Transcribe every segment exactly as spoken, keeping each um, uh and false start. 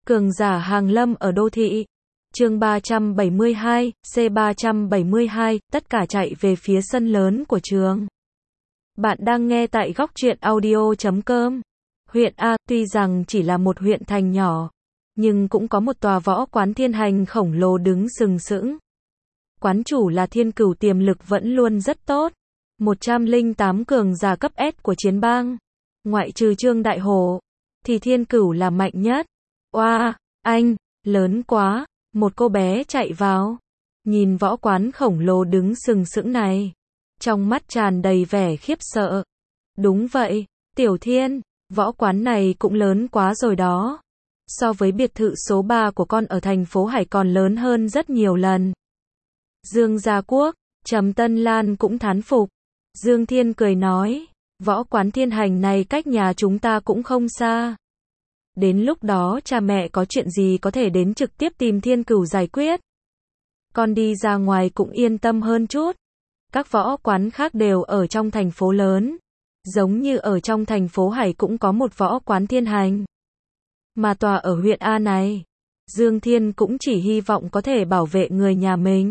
Cường giả hàng lâm ở đô thị. Chương ba trăm bảy mươi hai, C ba trăm bảy mươi hai, tất cả chạy về phía sân lớn của trường. Bạn đang nghe tại góc truyện audio chấm com. Huyện A, tuy rằng chỉ là một huyện thành nhỏ, nhưng cũng có một tòa võ quán thiên hành khổng lồ đứng sừng sững. Quán chủ là Thiên Cửu, tiềm lực vẫn luôn rất tốt. một trăm lẻ tám cường giả cấp S của chiến bang. Ngoại trừ Trương Đại Hổ, thì Thiên Cửu là mạnh nhất. Oa, anh, lớn quá, một cô bé chạy vào. Nhìn võ quán khổng lồ đứng sừng sững này, trong mắt tràn đầy vẻ khiếp sợ. Đúng vậy, Tiểu Thiên, võ quán này cũng lớn quá rồi đó. So với biệt thự số ba của con ở thành phố Hải còn lớn hơn rất nhiều lần. Dương Gia Quốc, Trầm Tân Lan cũng thán phục. Dương Thiên cười nói, võ quán thiên hành này cách nhà chúng ta cũng không xa. Đến lúc đó cha mẹ có chuyện gì có thể đến trực tiếp tìm Thiên Cửu giải quyết. Con đi ra ngoài cũng yên tâm hơn chút. Các võ quán khác đều ở trong thành phố lớn. Giống như ở trong thành phố Hải cũng có một võ quán thiên hành. Mà tòa ở huyện A này, Dương Thiên cũng chỉ hy vọng có thể bảo vệ người nhà mình.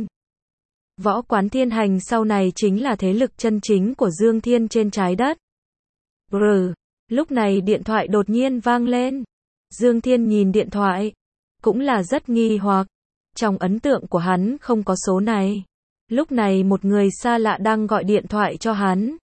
Võ quán thiên hành sau này chính là thế lực chân chính của Dương Thiên trên trái đất. Brr, lúc này điện thoại đột nhiên vang lên. Dương Thiên nhìn điện thoại, cũng là rất nghi hoặc. Trong ấn tượng của hắn không có số này. Lúc này một người xa lạ đang gọi điện thoại cho hắn.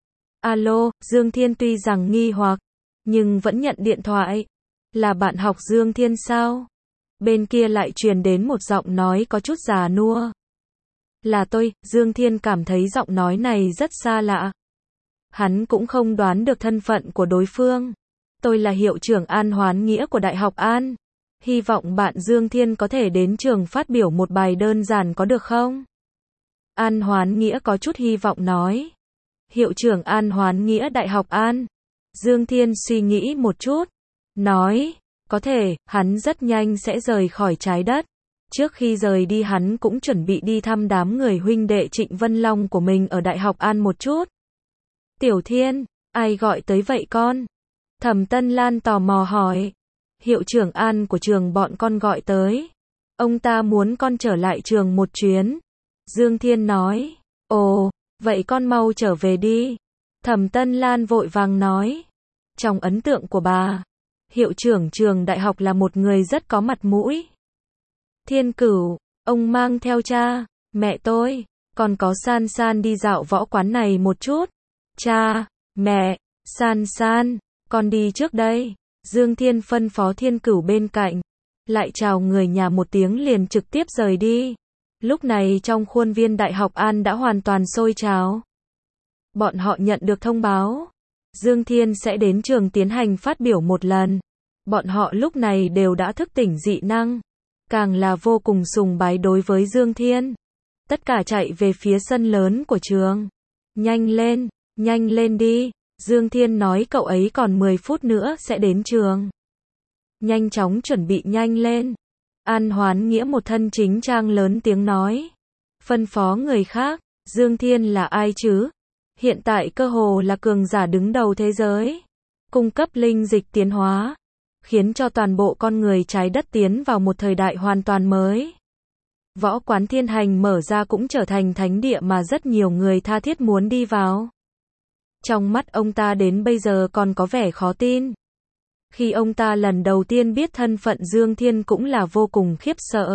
Alo, Dương Thiên tuy rằng nghi hoặc, nhưng vẫn nhận điện thoại. Là bạn học Dương Thiên sao? Bên kia lại truyền đến một giọng nói có chút già nua. Là tôi. Dương Thiên cảm thấy giọng nói này rất xa lạ. Hắn cũng không đoán được thân phận của đối phương. Tôi là hiệu trưởng An Hoán Nghĩa của Đại học An. Hy vọng bạn Dương Thiên có thể đến trường phát biểu một bài đơn giản có được không? An Hoán Nghĩa có chút hy vọng nói. Hiệu trưởng An Hoán Nghĩa Đại học An. Dương Thiên suy nghĩ một chút. Nói, có thể, hắn rất nhanh sẽ rời khỏi trái đất. Trước khi rời đi hắn cũng chuẩn bị đi thăm đám người huynh đệ Trịnh Vân Long của mình ở Đại học An một chút. Tiểu Thiên, ai gọi tới vậy con? Thẩm Tân Lan tò mò hỏi. Hiệu trưởng An của trường bọn con gọi tới. Ông ta muốn con trở lại trường một chuyến. Dương Thiên nói. Ồ, vậy con mau trở về đi. Thẩm Tân Lan vội vàng nói. Trong ấn tượng của bà, hiệu trưởng trường đại học là một người rất có mặt mũi. Thiên Cửu, ông mang theo cha, mẹ tôi, còn có San San đi dạo võ quán này một chút. Cha, mẹ, San San, con đi trước đây. Dương Thiên phân phó Thiên Cửu bên cạnh, lại chào người nhà một tiếng liền trực tiếp rời đi. Lúc này trong khuôn viên Đại học An đã hoàn toàn sôi trào. Bọn họ nhận được thông báo, Dương Thiên sẽ đến trường tiến hành phát biểu một lần. Bọn họ lúc này đều đã thức tỉnh dị năng, càng là vô cùng sùng bái đối với Dương Thiên. Tất cả chạy về phía sân lớn của trường. Nhanh lên, nhanh lên đi. Dương Thiên nói cậu ấy còn mười phút nữa sẽ đến trường. Nhanh chóng chuẩn bị nhanh lên. An Hoán Nghĩa một thân chính trang lớn tiếng nói. Phân phó người khác, Dương Thiên là ai chứ? Hiện tại cơ hồ là cường giả đứng đầu thế giới. Cung cấp linh dịch tiến hóa, khiến cho toàn bộ con người trái đất tiến vào một thời đại hoàn toàn mới. Võ quán thiên hành mở ra cũng trở thành thánh địa mà rất nhiều người tha thiết muốn đi vào. Trong mắt ông ta đến bây giờ còn có vẻ khó tin. Khi ông ta lần đầu tiên biết thân phận Dương Thiên cũng là vô cùng khiếp sợ.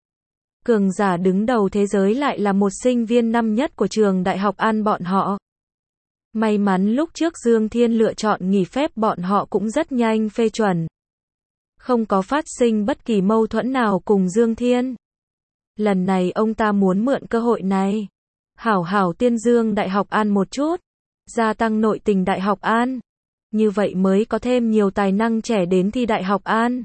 Cường giả đứng đầu thế giới lại là một sinh viên năm nhất của trường Đại học An bọn họ. May mắn lúc trước Dương Thiên lựa chọn nghỉ phép bọn họ cũng rất nhanh phê chuẩn. Không có phát sinh bất kỳ mâu thuẫn nào cùng Dương Thiên. Lần này ông ta muốn mượn cơ hội này, hảo hảo tuyên dương Đại học An một chút. Gia tăng nội tình Đại học An. Như vậy mới có thêm nhiều tài năng trẻ đến thi Đại học An.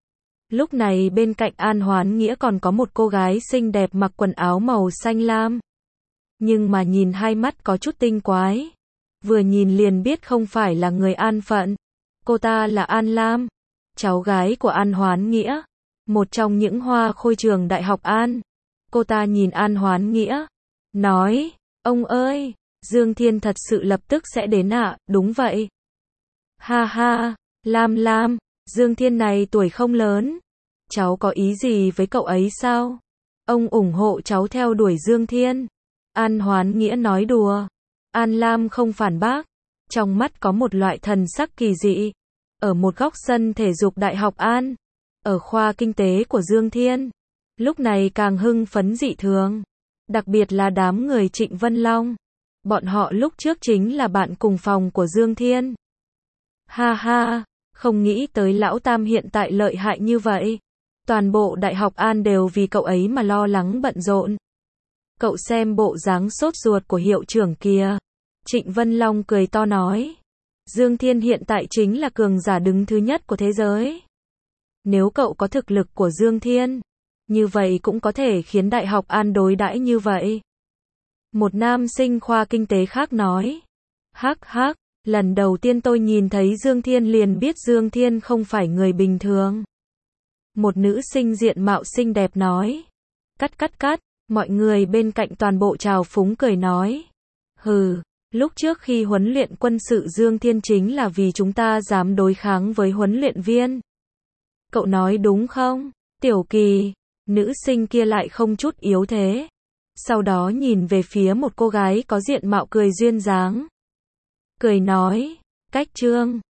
Lúc này bên cạnh An Hoán Nghĩa còn có một cô gái xinh đẹp mặc quần áo màu xanh lam. Nhưng mà nhìn hai mắt có chút tinh quái. Vừa nhìn liền biết không phải là người An phận. Cô ta là An Lam, cháu gái của An Hoán Nghĩa, một trong những hoa khôi trường Đại học An. Cô ta nhìn An Hoán Nghĩa, nói, ông ơi, Dương Thiên thật sự lập tức sẽ đến ạ, à? Đúng vậy. Ha ha, Lam Lam, Dương Thiên này tuổi không lớn. Cháu có ý gì với cậu ấy sao? Ông ủng hộ cháu theo đuổi Dương Thiên. An Hoán Nghĩa nói đùa. An Lam không phản bác. Trong mắt có một loại thần sắc kỳ dị. Ở một góc sân thể dục Đại học An, ở khoa kinh tế của Dương Thiên, lúc này càng hưng phấn dị thường. Đặc biệt là đám người Trịnh Vân Long. Bọn họ lúc trước chính là bạn cùng phòng của Dương Thiên. Ha ha, không nghĩ tới lão tam hiện tại lợi hại như vậy. Toàn bộ Đại học An đều vì cậu ấy mà lo lắng bận rộn. Cậu xem bộ dáng sốt ruột của hiệu trưởng kia. Trịnh Vân Long cười to nói. Dương Thiên hiện tại chính là cường giả đứng thứ nhất của thế giới. Nếu cậu có thực lực của Dương Thiên, như vậy cũng có thể khiến Đại học An đối đãi như vậy. Một nam sinh khoa kinh tế khác nói. Hắc hắc, lần đầu tiên tôi nhìn thấy Dương Thiên liền biết Dương Thiên không phải người bình thường. Một nữ sinh diện mạo xinh đẹp nói. Cắt cắt cắt, mọi người bên cạnh toàn bộ trào phúng cười nói. Hừ, lúc trước khi huấn luyện quân sự Dương Thiên chính là vì chúng ta dám đối kháng với huấn luyện viên. Cậu nói đúng không? Tiểu Kỳ, nữ sinh kia lại không chút yếu thế. Sau đó nhìn về phía một cô gái có diện mạo cười duyên dáng. Cười nói, cách Trương,